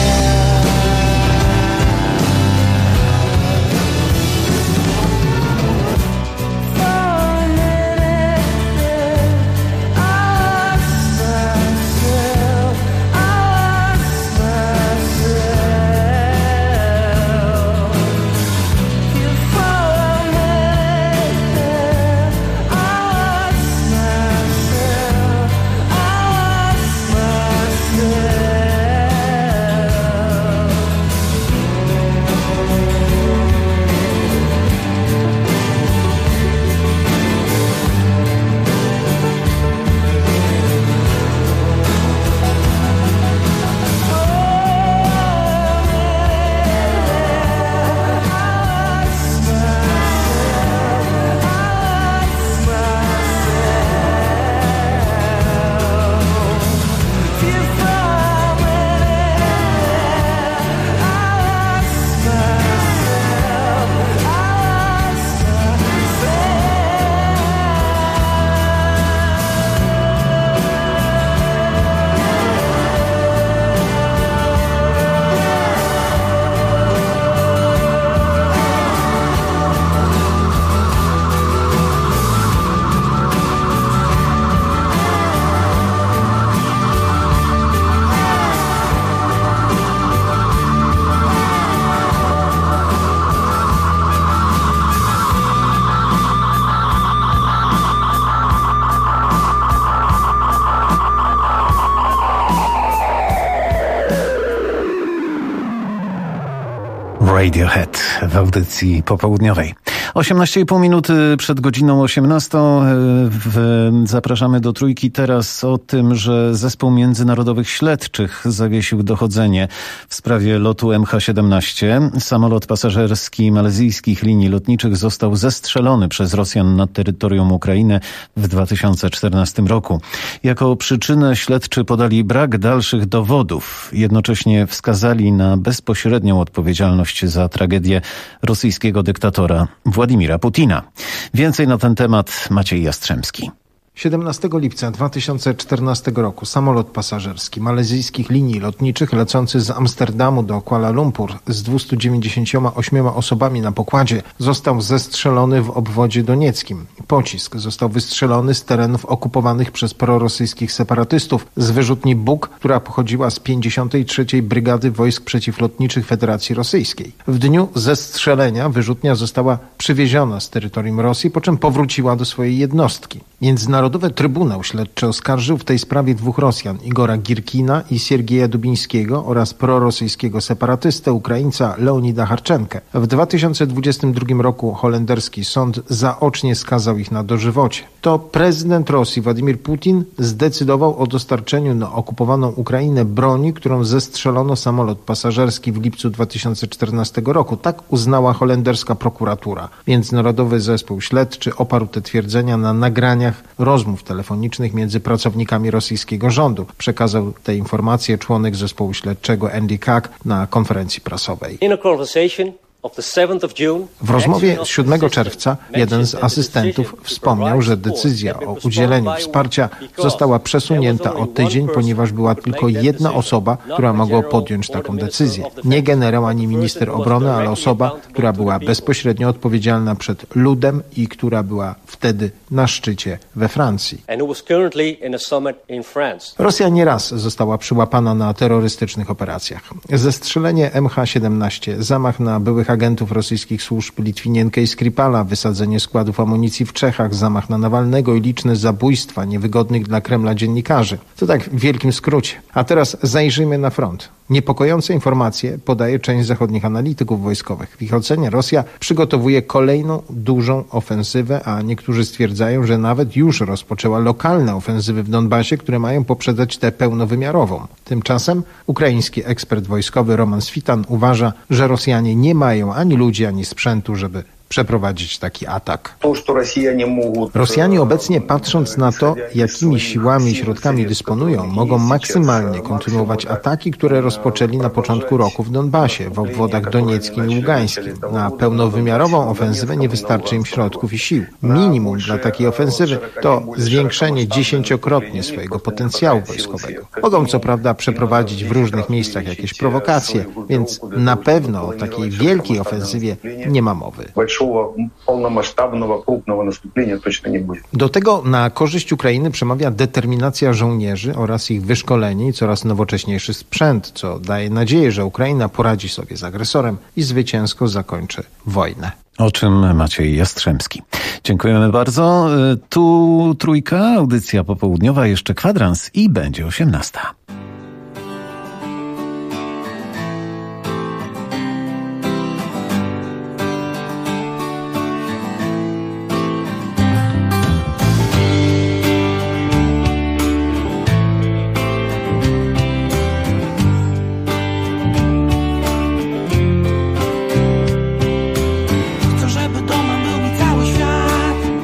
Radiohead w audycji popołudniowej. 18,5 minuty przed godziną 18. Zapraszamy do Trójki teraz o tym, że zespół międzynarodowych śledczych zawiesił dochodzenie w sprawie lotu MH17. Samolot pasażerski malezyjskich linii lotniczych został zestrzelony przez Rosjan nad terytorium Ukrainy w 2014 roku. Jako przyczynę śledczy podali brak dalszych dowodów. Jednocześnie wskazali na bezpośrednią odpowiedzialność za tragedię rosyjskiego dyktatora Władimira Putina. Więcej na ten temat Maciej Jastrzębski. 17 lipca 2014 roku samolot pasażerski malezyjskich linii lotniczych lecący z Amsterdamu do Kuala Lumpur z 298 osobami na pokładzie został zestrzelony w obwodzie donieckim. Pocisk został wystrzelony z terenów okupowanych przez prorosyjskich separatystów z wyrzutni Buk, która pochodziła z 53. Brygady Wojsk Przeciwlotniczych Federacji Rosyjskiej. W dniu zestrzelenia wyrzutnia została przywieziona z terytorium Rosji, po czym powróciła do swojej jednostki. Międzynarodowy Trybunał Śledczy oskarżył w tej sprawie dwóch Rosjan, Igora Girkina i Siergieja Dubińskiego oraz prorosyjskiego separatystę Ukraińca Leonida Harczenkę. W 2022 roku holenderski sąd zaocznie skazał ich na dożywocie. To prezydent Rosji Władimir Putin zdecydował o dostarczeniu na okupowaną Ukrainę broni, którą zestrzelono samolot pasażerski w lipcu 2014 roku. Tak uznała holenderska prokuratura. Międzynarodowy zespół śledczy oparł te twierdzenia na nagraniach rozmów telefonicznych między pracownikami rosyjskiego rządu. Przekazał te informacje członek zespołu śledczego Andy Kack na konferencji prasowej. W rozmowie z 7 czerwca jeden z asystentów wspomniał, że decyzja o udzieleniu wsparcia została przesunięta o tydzień, ponieważ była tylko jedna osoba, która mogła podjąć taką decyzję. Nie generał ani minister obrony, ale osoba, która była bezpośrednio odpowiedzialna przed ludem i która była wtedy na szczycie we Francji. Rosja nieraz została przyłapana na terrorystycznych operacjach. Zestrzelenie MH17, zamach na byłych agentów rosyjskich służb Litwinienkę i Skripala, wysadzenie składów amunicji w Czechach, zamach na Nawalnego i liczne zabójstwa niewygodnych dla Kremla dziennikarzy. To tak w wielkim skrócie. A teraz zajrzyjmy na front. Niepokojące informacje podaje część zachodnich analityków wojskowych. W ich ocenie Rosja przygotowuje kolejną dużą ofensywę, a niektórzy stwierdzają, że nawet już rozpoczęła lokalne ofensywy w Donbasie, które mają poprzedzać tę pełnowymiarową. Tymczasem ukraiński ekspert wojskowy Roman Switan uważa, że Rosjanie nie mają ani ludzi, ani sprzętu, żeby przeprowadzić taki atak. Rosjanie obecnie, patrząc na to, jakimi siłami i środkami dysponują, mogą maksymalnie kontynuować ataki, które rozpoczęli na początku roku w Donbasie, w obwodach donieckim i ługańskim. Na pełnowymiarową ofensywę nie wystarczy im środków i sił. Minimum dla takiej ofensywy to zwiększenie 10-krotnie swojego potencjału wojskowego. Mogą co prawda przeprowadzić w różnych miejscach jakieś prowokacje, więc na pewno o takiej wielkiej ofensywie nie ma mowy. Do tego na korzyść Ukrainy przemawia determinacja żołnierzy oraz ich wyszkolenie i coraz nowocześniejszy sprzęt, co daje nadzieję, że Ukraina poradzi sobie z agresorem i zwycięsko zakończy wojnę. O czym Maciej Jastrzębski. Dziękujemy bardzo. Tu Trójka, audycja popołudniowa, jeszcze kwadrans i będzie 18.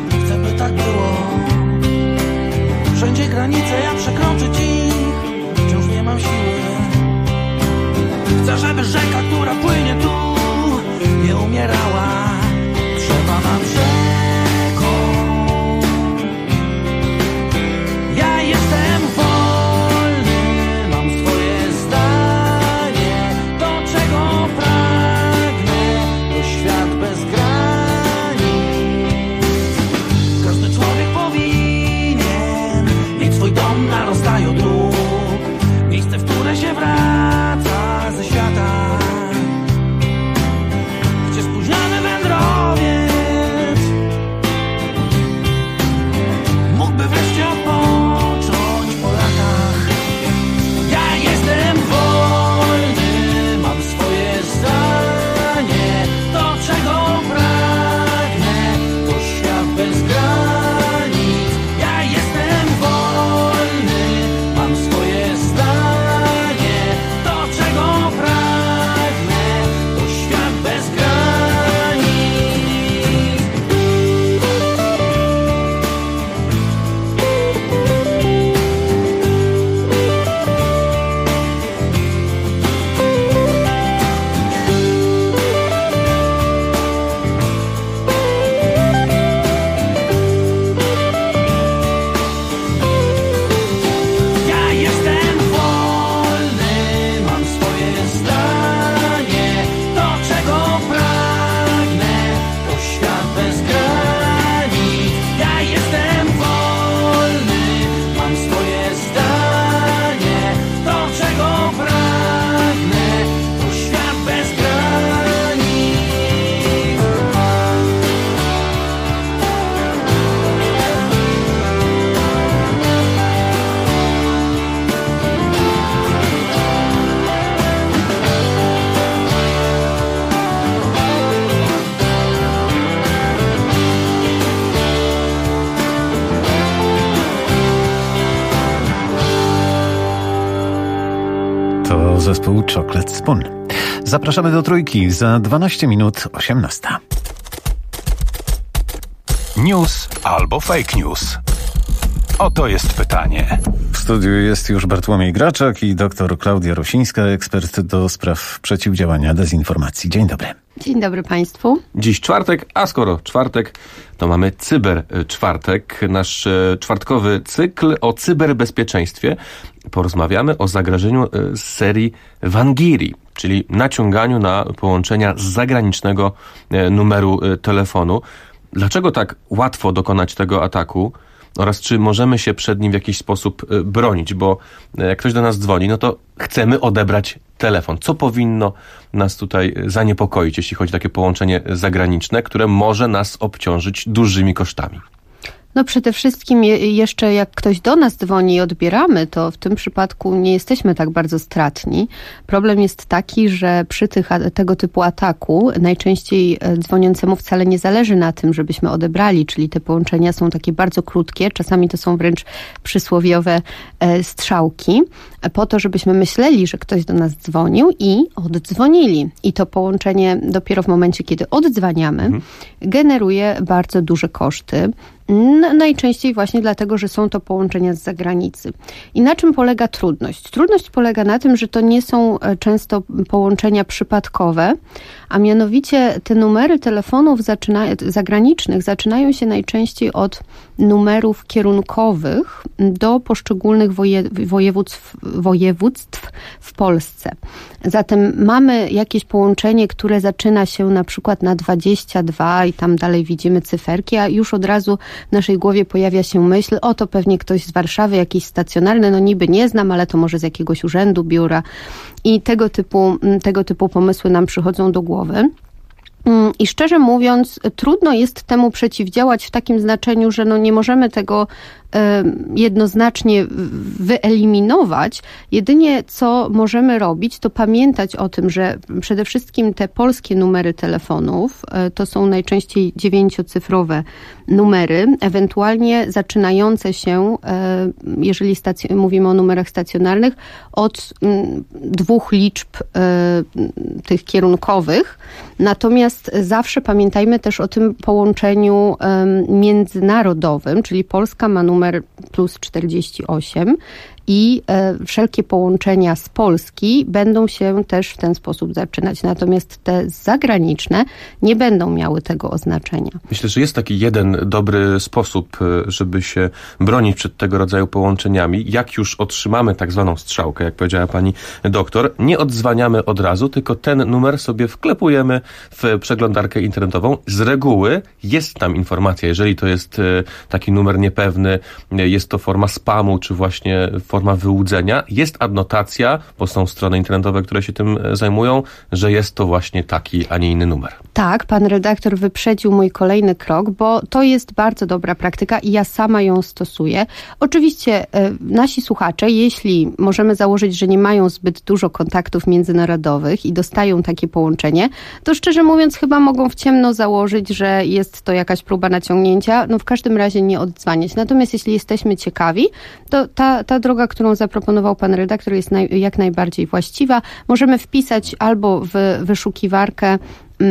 Wszędzie granice, jak przekroczyć ich, to zespół Chocolate Spoon. Zapraszamy do Trójki za 12 minut 18. News albo fake news? Oto jest pytanie. W studiu jest już Bartłomiej Graczak i dr Klaudia Rosińska, ekspert do spraw przeciwdziałania dezinformacji. Dzień dobry. Dzień dobry Państwu. Dziś czwartek, a skoro czwartek, to mamy cyberczwartek, nasz czwartkowy cykl o cyberbezpieczeństwie. Porozmawiamy o zagrożeniu z serii Wangiri, czyli naciąganiu na połączenia z zagranicznego numeru telefonu. Dlaczego tak łatwo dokonać tego ataku? Oraz czy możemy się przed nim w jakiś sposób bronić, bo jak ktoś do nas dzwoni, no to chcemy odebrać telefon. Co powinno nas tutaj zaniepokoić, jeśli chodzi o takie połączenie zagraniczne, które może nas obciążyć dużymi kosztami? No przede wszystkim jeszcze jak ktoś do nas dzwoni i odbieramy, to w tym przypadku nie jesteśmy tak bardzo stratni. Problem jest taki, że przy tego typu ataku najczęściej dzwoniącemu wcale nie zależy na tym, żebyśmy odebrali, czyli te połączenia są takie bardzo krótkie, czasami to są wręcz przysłowiowe strzałki, po to, żebyśmy myśleli, że ktoś do nas dzwonił i oddzwonili. I to połączenie dopiero w momencie, kiedy oddzwaniamy, generuje bardzo duże koszty. Najczęściej właśnie dlatego, że są to połączenia z zagranicy. I na czym polega trudność? Trudność polega na tym, że to nie są często połączenia przypadkowe, a mianowicie te numery telefonów zagranicznych zaczynają się najczęściej od numerów kierunkowych do poszczególnych województw w Polsce. Zatem mamy jakieś połączenie, które zaczyna się na przykład na 22 i tam dalej widzimy cyferki, a już od razu w naszej głowie pojawia się myśl, to pewnie ktoś z Warszawy, jakiś stacjonarny, no niby nie znam, ale to może z jakiegoś urzędu, biura. I tego typu pomysły nam przychodzą do głowy. I szczerze mówiąc, trudno jest temu przeciwdziałać w takim znaczeniu, że nie możemy tego jednoznacznie wyeliminować. Jedynie co możemy robić, to pamiętać o tym, że przede wszystkim te polskie numery telefonów to są najczęściej 9-cyfrowe numery, ewentualnie zaczynające się, jeżeli mówimy o numerach stacjonarnych, od 2 liczb tych kierunkowych. Natomiast zawsze pamiętajmy też o tym połączeniu międzynarodowym, czyli Polska ma numer plus 48 i wszelkie połączenia z Polski będą się też w ten sposób zaczynać. Natomiast te zagraniczne nie będą miały tego oznaczenia. Myślę, że jest taki jeden dobry sposób, żeby się bronić przed tego rodzaju połączeniami. Jak już otrzymamy tak zwaną strzałkę, jak powiedziała pani doktor, nie odzwaniamy od razu, tylko ten numer sobie wklepujemy w przeglądarkę internetową. Z reguły jest tam informacja, jeżeli to jest taki numer niepewny, jest to forma spamu, czy właśnie forma wyłudzenia, jest adnotacja, bo są strony internetowe, które się tym zajmują, że jest to właśnie taki, a nie inny numer. Tak, pan redaktor wyprzedził mój kolejny krok, bo to jest bardzo dobra praktyka i ja sama ją stosuję. Oczywiście nasi słuchacze, jeśli możemy założyć, że nie mają zbyt dużo kontaktów międzynarodowych i dostają takie połączenie, to szczerze mówiąc chyba mogą w ciemno założyć, że jest to jakaś próba naciągnięcia. W każdym razie nie oddzwaniać. Natomiast jeśli jesteśmy ciekawi, to ta droga, którą zaproponował pan redaktor, jest jak najbardziej właściwa. Możemy wpisać albo w wyszukiwarkę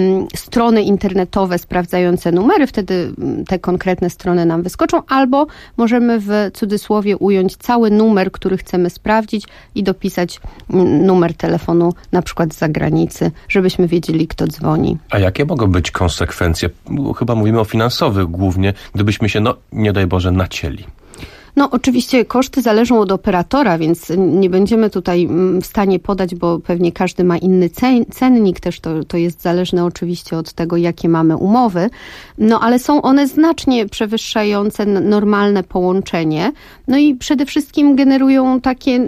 strony internetowe sprawdzające numery, wtedy te konkretne strony nam wyskoczą, albo możemy w cudzysłowie ująć cały numer, który chcemy sprawdzić i dopisać numer telefonu na przykład z zagranicy, żebyśmy wiedzieli, kto dzwoni. A jakie mogą być konsekwencje? Chyba mówimy o finansowych głównie, gdybyśmy się, nie daj Boże, nacięli. Oczywiście koszty zależą od operatora, więc nie będziemy tutaj w stanie podać, bo pewnie każdy ma inny cennik, też to jest zależne oczywiście od tego, jakie mamy umowy, ale są one znacznie przewyższające normalne połączenie, i przede wszystkim generują takie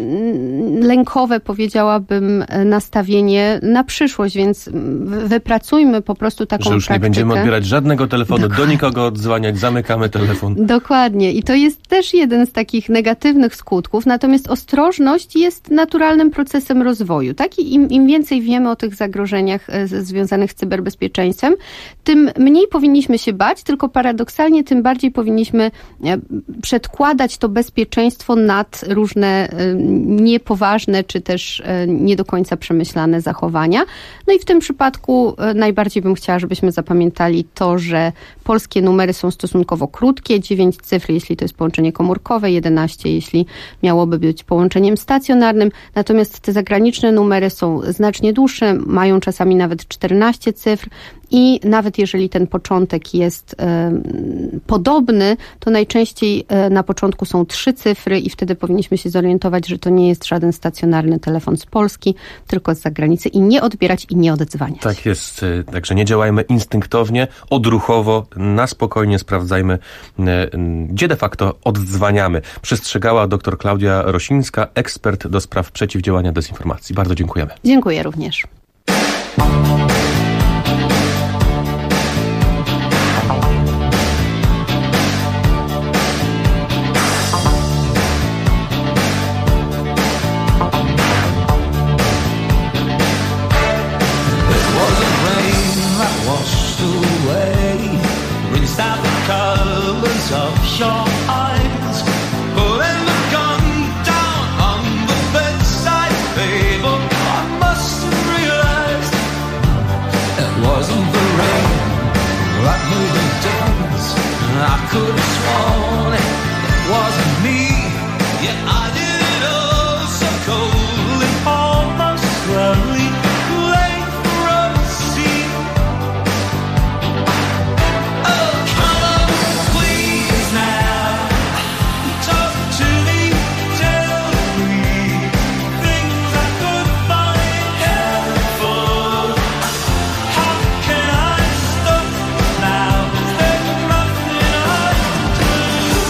lękowe, powiedziałabym, nastawienie na przyszłość, więc wypracujmy po prostu taką praktykę. Że już nie będziemy odbierać żadnego telefonu, do nikogo odzwaniać, zamykamy telefon. Dokładnie i to jest też jeden jeden z takich negatywnych skutków, natomiast ostrożność jest naturalnym procesem rozwoju. Tak? I im więcej wiemy o tych zagrożeniach związanych z cyberbezpieczeństwem, tym mniej powinniśmy się bać, tylko paradoksalnie tym bardziej powinniśmy przedkładać to bezpieczeństwo nad różne niepoważne, czy też nie do końca przemyślane zachowania. No i w tym przypadku najbardziej bym chciała, żebyśmy zapamiętali to, że polskie numery są stosunkowo krótkie, 9 cyfr, jeśli to jest połączenie komórkowe, 11, jeśli miałoby być połączeniem stacjonarnym, natomiast te zagraniczne numery są znacznie dłuższe, mają czasami nawet 14 cyfr i nawet jeżeli ten początek jest podobny, to najczęściej na początku są 3 cyfry i wtedy powinniśmy się zorientować, że to nie jest żaden stacjonarny telefon z Polski, tylko z zagranicy i nie odbierać i nie oddzwaniać. Tak jest, także nie działajmy instynktownie, odruchowo, na spokojnie sprawdzajmy, gdzie de facto oddzwaniamy. Przestrzegała dr Klaudia Rosińska, ekspert do spraw przeciwdziałania dezinformacji. Bardzo dziękujemy. Dziękuję również. Of your eyes, putting the gun down on the bedside table. I must have realized it wasn't the rain that made the difference. I could have sworn it wasn't me. Yet I did it all so coldly, almost slowly, late for a scene. Oh, come on, please now, talk to me, tell me things I could find helpful. How can I stop now? There's nothing I can do.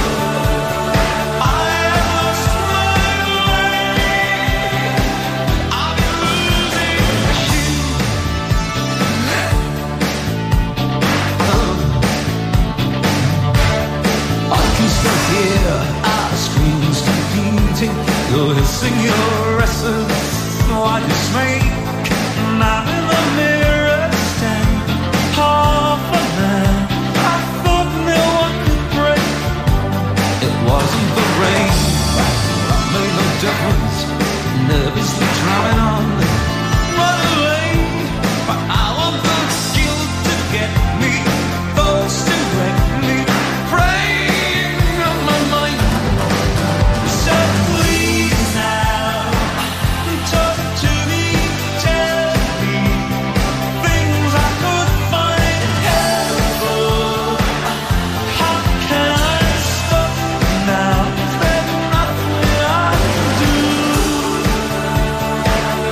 I lost my way. I've been losing you. I can still hear our screams competing. You're hissing your essence, why dismay? And I'm in the mirror stand, half a man. I thought no one could break. It wasn't the rain that made no difference. Nervously trying on, run away. But I want the guilt to get me, thoughts to wreck me, praying on my mind. So please now, talk to me, tell me things I could find helpful. How can I stop now? There's nothing I can do.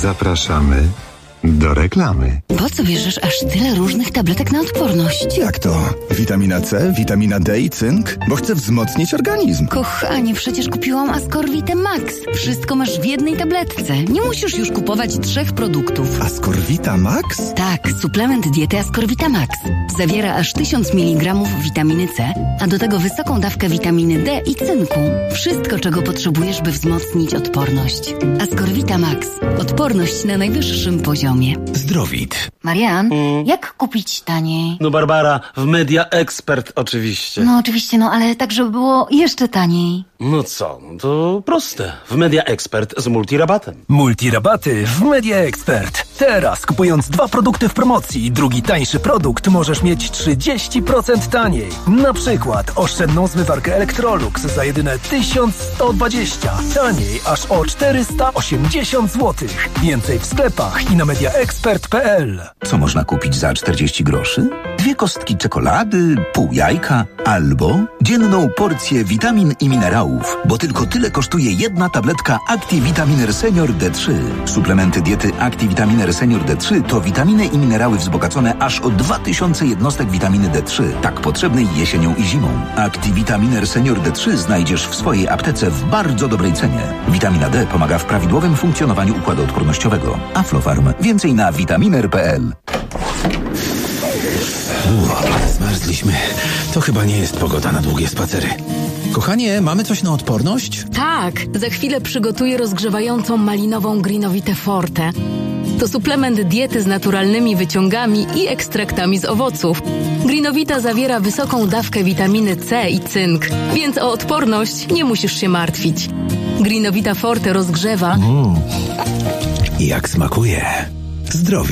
Zapraszamy do reklamy. Po co bierzesz aż tyle różnych tabletek na odporność? Jak to? Witamina C, witamina D i cynk? Bo chcę wzmocnić organizm. Kochanie, przecież kupiłam Ascorvitę Max. Wszystko masz w jednej tabletce. Nie musisz już kupować 3 produktów. Ascorvita Max? Tak, suplement diety Ascorvita Max. Zawiera aż 1000 mg witaminy C, a do tego wysoką dawkę witaminy D i cynku. Wszystko, czego potrzebujesz, by wzmocnić odporność. Ascorvita Max. Odporność na najwyższym poziomie. Zdrowit. Marian, jak kupić taniej? No Barbara, w Media Expert oczywiście. No oczywiście, ale tak, żeby było jeszcze taniej. No co, to proste. W Media Expert z multirabatem. Multirabaty w Media Expert. Teraz kupując 2 produkty w promocji, drugi tańszy produkt możesz mieć 30% taniej. Na przykład oszczędną zmywarkę Electrolux za jedyne 1120. Taniej aż o 480 zł. Więcej w sklepach i na mediaexpert.pl. Co można kupić za 40 groszy? 2 kostki czekolady, pół jajka albo dzienną porcję witamin i minerałów, bo tylko tyle kosztuje jedna tabletka ActiVitaminer Senior D3. Suplementy diety ActiVitaminer Senior D3 to witaminy i minerały wzbogacone aż o 2000 jednostek witaminy D3, tak potrzebnej jesienią i zimą. ActiVitaminer Senior D3 znajdziesz w swojej aptece w bardzo dobrej cenie. Witamina D pomaga w prawidłowym funkcjonowaniu układu odpornościowego. Aflofarm. Więcej na vitaminer.pl. Zmarzliśmy. To chyba nie jest pogoda na długie spacery. Kochanie, mamy coś na odporność? Tak, za chwilę przygotuję rozgrzewającą malinową Greenowitę Forte. To suplement diety z naturalnymi wyciągami i ekstraktami z owoców. Greenowita zawiera wysoką dawkę witaminy C i cynk, więc o odporność nie musisz się martwić. Greenowita Forte rozgrzewa. Jak smakuje. Zdrowie.